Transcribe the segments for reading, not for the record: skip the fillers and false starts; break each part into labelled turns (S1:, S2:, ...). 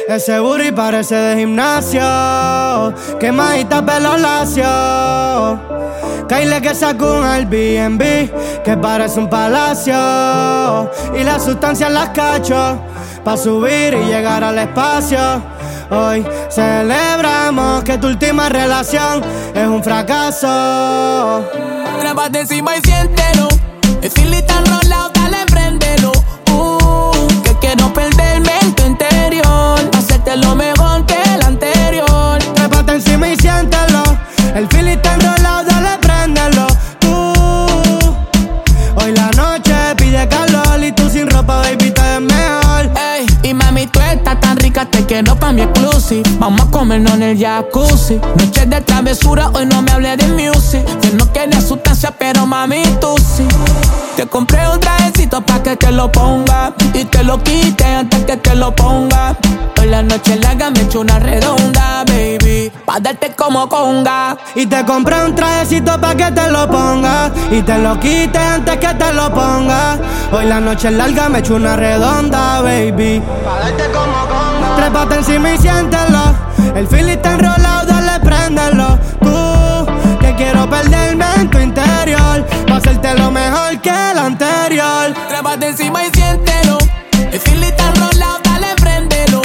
S1: Ese booty parece de gimnasio, quemadita pelo lacio. Kyle que sacó un Airbnb que parece un palacio. Y las sustancias las cacho pa' subir y llegar al espacio. Hoy celebramos que tu última relación es un fracaso.
S2: Trépate encima y siéntelo. El feeling tan rolado, dale, préndelo. Que quiero perderme en tu interior, hacerte lo mejor que el anterior.
S1: Trépate encima y siéntelo. El feeling está enrolado, dale, préndelo. Hoy la noche pide calor y tú sin ropa, baby, te ves mejor.
S2: Ey, y mami, tú estás tan rica, te quiero pa' mi exclusive. Vamos a comernos en el jacuzzi. Noche de travesura, hoy no me hablé de music. Yo no quería sustancia, pero mami, tú sí. Te compré un trajecito pa' que te lo ponga y te lo quite antes que te lo ponga. Hoy la noche larga me echo una redonda, baby, pa' darte como conga.
S1: Y te compré un trajecito pa' que te lo ponga y te lo quite antes que te lo ponga. Hoy la noche larga me echo una redonda, baby, pa' darte como conga. Trépate encima y siéntelo. El feeling está enrolado, dale, préndelo. Que quiero perderme en tu interior, pa' hacerte lo mejor que el anterior.
S2: Trépate encima y siéntelo. El feeling está enrolado, dale, préndelo.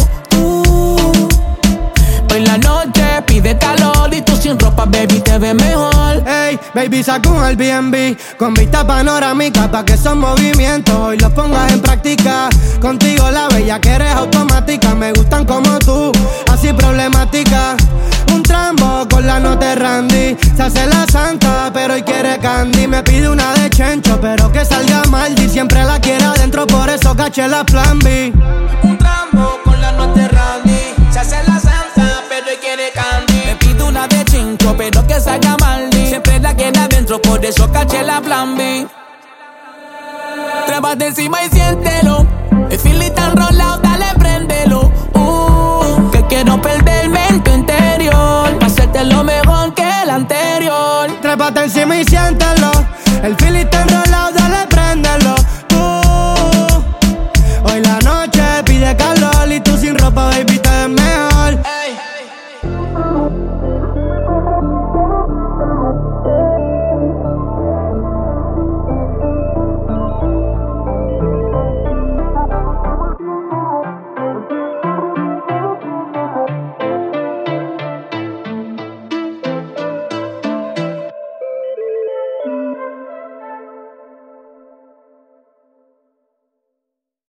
S2: Hoy la noche pide calor y tú sin ropa, baby, te ves mejor.
S1: Ey, baby, saca un Airbnb con vista panorámica pa' que esos movimientos hoy los pongas en práctica. Contigo la bella que eres automática, me gustan como tú, así problemática. Un trambo con la nota Randy, se hace la santa pero hoy quiere candy. Me pide una de chencho pero que salga mal y siempre la quiere adentro, por eso caché la plan B.
S2: Un trambo con la nota Randy, se hace la santa pero hoy quiere candy. Me pide una de chincho pero que salga mal y siempre la quiere adentro, por eso caché la plan B. Trépate encima y siéntelo. El feeling tan rolado, dale, préndelo. Que quiero perderme en tu interior, hacerte lo mejor que el anterior.
S1: Trépate encima y siéntelo. El feeling está enrolado,